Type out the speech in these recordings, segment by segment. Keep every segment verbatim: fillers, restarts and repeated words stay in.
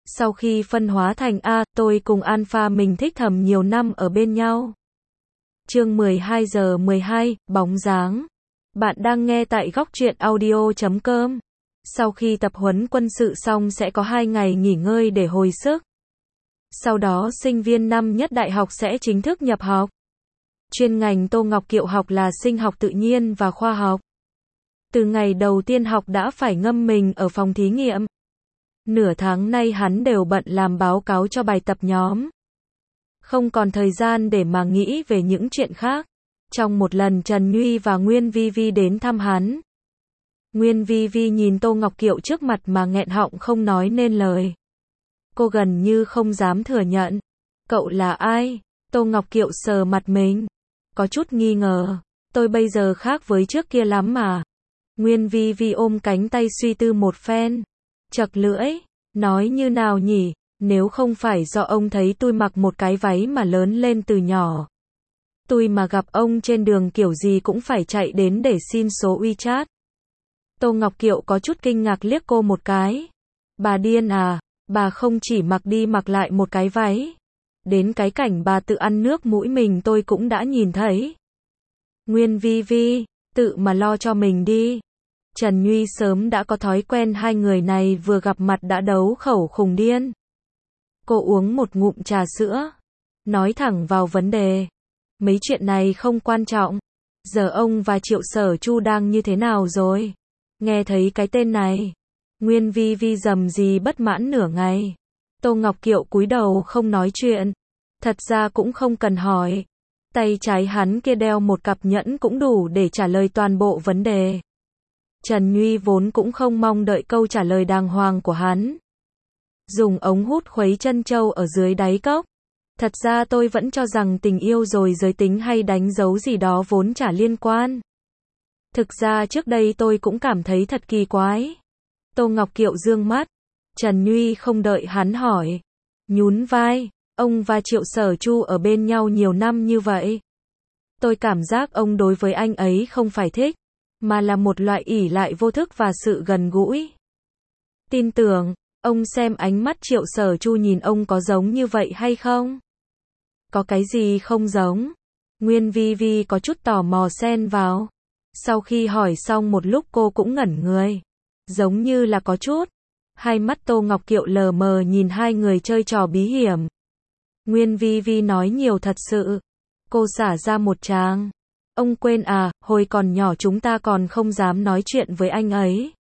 Sau khi phân hóa thành A, tôi cùng Alpha mình thích thầm nhiều năm ở bên nhau. Chương mười hai giờ mười hai, bóng dáng. Bạn đang nghe tại góc truyện audio chấm com. Sau khi tập huấn quân sự xong sẽ có hai ngày nghỉ ngơi để hồi sức. Sau đó sinh viên năm nhất đại học sẽ chính thức nhập học. Chuyên ngành Tô Ngọc Kiệu học là sinh học tự nhiên và khoa học. Từ ngày đầu tiên học đã phải ngâm mình ở phòng thí nghiệm. Nửa tháng nay hắn đều bận làm báo cáo cho bài tập nhóm. Không còn thời gian để mà nghĩ về những chuyện khác. Trong một lần Trần Nhuy và Nguyên Vi Vi đến thăm hắn. Nguyên Vi Vi nhìn Tô Ngọc Kiệu trước mặt mà nghẹn họng không nói nên lời. Cô gần như không dám thừa nhận. Cậu là ai? Tô Ngọc Kiệu sờ mặt mình. Có chút nghi ngờ. Tôi bây giờ khác với trước kia lắm mà. Nguyên Vi Vi ôm cánh tay suy tư một phen. Chật lưỡi. Nói như nào nhỉ? Nếu không phải do ông thấy tôi mặc một cái váy mà lớn lên từ nhỏ. Tôi mà gặp ông trên đường kiểu gì cũng phải chạy đến để xin số WeChat. Tô Ngọc Kiệu có chút kinh ngạc liếc cô một cái. Bà điên à? Bà không chỉ mặc đi mặc lại một cái váy. Đến cái cảnh bà tự ăn nước mũi mình tôi cũng đã nhìn thấy. Nguyên Vi Vi, tự mà lo cho mình đi. Trần Nhuy sớm đã có thói quen hai người này vừa gặp mặt đã đấu khẩu khùng điên. Cô uống một ngụm trà sữa. Nói thẳng vào vấn đề. Mấy chuyện này không quan trọng. Giờ ông và Triệu Sở Chu đang như thế nào rồi? Nghe thấy cái tên này. Nguyên Vi Vi rầm rì bất mãn nửa ngày. Tô Ngọc Kiệu cúi đầu không nói chuyện. Thật ra cũng không cần hỏi. Tay trái hắn kia đeo một cặp nhẫn cũng đủ để trả lời toàn bộ vấn đề. Trần Nhuy vốn cũng không mong đợi câu trả lời đàng hoàng của hắn. Dùng ống hút khuấy chân châu ở dưới đáy cốc. Thật ra tôi vẫn cho rằng tình yêu rồi giới tính hay đánh dấu gì đó vốn chả liên quan. Thực ra trước đây tôi cũng cảm thấy thật kỳ quái. Tô Ngọc Kiệu dương mắt. Trần Nhuy không đợi hắn hỏi. Nhún vai. Ông và Triệu Sở Chu ở bên nhau nhiều năm như vậy. Tôi cảm giác ông đối với anh ấy không phải thích. Mà là một loại ỷ lại vô thức và sự gần gũi. Tin tưởng. Ông xem ánh mắt Triệu Sở Chu nhìn ông có giống như vậy hay không? Có cái gì không giống? Nguyên Vi Vi có chút tò mò xen vào. Sau khi hỏi xong một lúc cô cũng ngẩn người. Giống như là có chút. Hai mắt Tô Ngọc Kiệu lờ mờ nhìn hai người chơi trò bí hiểm. Nguyên Vi Vi nói nhiều thật sự. Cô xả ra một tràng. Ông quên à, hồi còn nhỏ chúng ta còn không dám nói chuyện với anh ấy.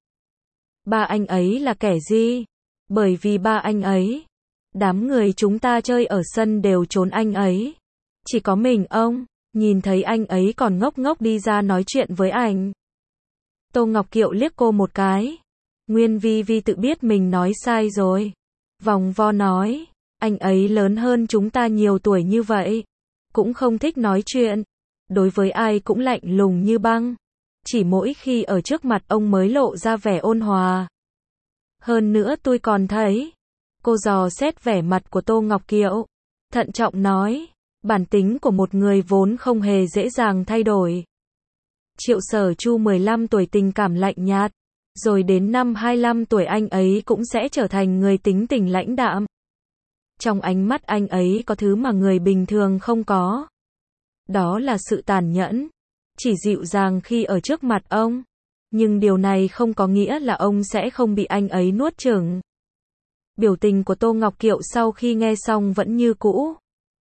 Ba anh ấy là kẻ gì? Bởi vì ba anh ấy. Đám người chúng ta chơi ở sân đều trốn anh ấy. Chỉ có mình ông, nhìn thấy anh ấy còn ngốc ngốc đi ra nói chuyện với anh. Tô Ngọc Kiệu liếc cô một cái. Nguyên Vi Vi tự biết mình nói sai rồi. Vòng vo nói, anh ấy lớn hơn chúng ta nhiều tuổi như vậy. Cũng không thích nói chuyện. Đối với ai cũng lạnh lùng như băng. Chỉ mỗi khi ở trước mặt ông mới lộ ra vẻ ôn hòa. Hơn nữa tôi còn thấy. Cô dò xét vẻ mặt của Tô Ngọc Kiệu. Thận trọng nói. Bản tính của một người vốn không hề dễ dàng thay đổi. Triệu Sở Chu mười lăm tuổi tình cảm lạnh nhạt. Rồi đến năm hai mươi lăm tuổi anh ấy cũng sẽ trở thành người tính tình lãnh đạm. Trong ánh mắt anh ấy có thứ mà người bình thường không có. Đó là sự tàn nhẫn. Chỉ dịu dàng khi ở trước mặt ông. Nhưng điều này không có nghĩa là ông sẽ không bị anh ấy nuốt chửng. Biểu tình của Tô Ngọc Kiệu sau khi nghe xong vẫn như cũ.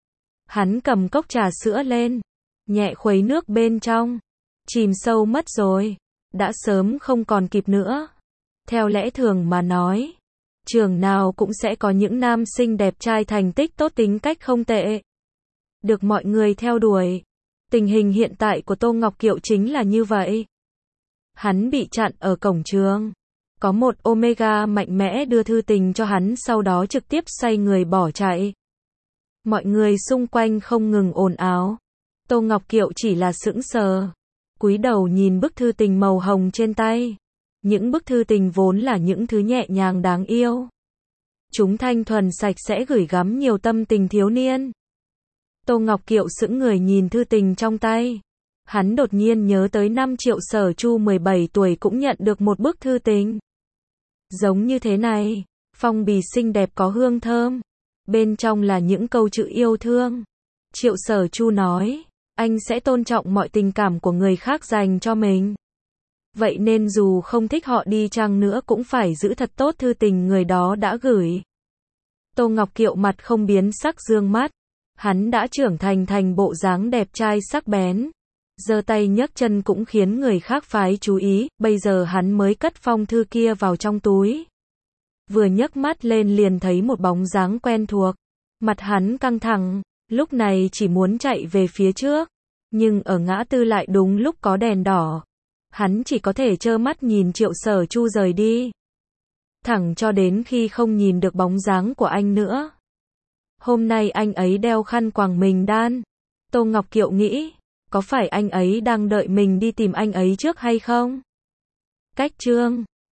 Hắn cầm cốc trà sữa lên. Nhẹ khuấy nước bên trong. Chìm sâu mất rồi. Đã sớm không còn kịp nữa. Theo lẽ thường mà nói. Trường nào cũng sẽ có những nam sinh đẹp trai thành tích tốt tính cách không tệ. Được mọi người theo đuổi. Tình hình hiện tại của Tô Ngọc Kiệu chính là như vậy. Hắn bị chặn ở cổng trường. Có một Omega mạnh mẽ đưa thư tình cho hắn sau đó trực tiếp xoay người bỏ chạy. Mọi người xung quanh không ngừng ồn ào. Tô Ngọc Kiệu chỉ là sững sờ. Cúi đầu nhìn bức thư tình màu hồng trên tay. Những bức thư tình vốn là những thứ nhẹ nhàng đáng yêu. Chúng thanh thuần sạch sẽ gửi gắm nhiều tâm tình thiếu niên. Tô Ngọc Kiệu sững người nhìn thư tình trong tay. Hắn đột nhiên nhớ tới năm Triệu Sở Chu mười bảy tuổi cũng nhận được một bức thư tình. Giống như thế này. Phong bì xinh đẹp có hương thơm. Bên trong là những câu chữ yêu thương. Triệu Sở Chu nói, anh sẽ tôn trọng mọi tình cảm của người khác dành cho mình. Vậy nên dù không thích họ đi chăng nữa cũng phải giữ thật tốt thư tình người đó đã gửi. Tô Ngọc Kiệu mặt không biến sắc dương mắt. Hắn đã trưởng thành thành bộ dáng đẹp trai sắc bén. Giơ tay nhấc chân cũng khiến người khác phái chú ý, bây giờ hắn mới cất phong thư kia vào trong túi. Vừa nhấc mắt lên liền thấy một bóng dáng quen thuộc. Mặt hắn căng thẳng, lúc này chỉ muốn chạy về phía trước. Nhưng ở ngã tư lại đúng lúc có đèn đỏ. Hắn chỉ có thể trơ mắt nhìn Triệu Sở Chu rời đi. Thẳng cho đến khi không nhìn được bóng dáng của anh nữa. Hôm nay anh ấy đeo khăn quàng mình đan. Tô Ngọc Kiệu nghĩ, có phải anh ấy đang đợi mình đi tìm anh ấy trước hay không? Cách chương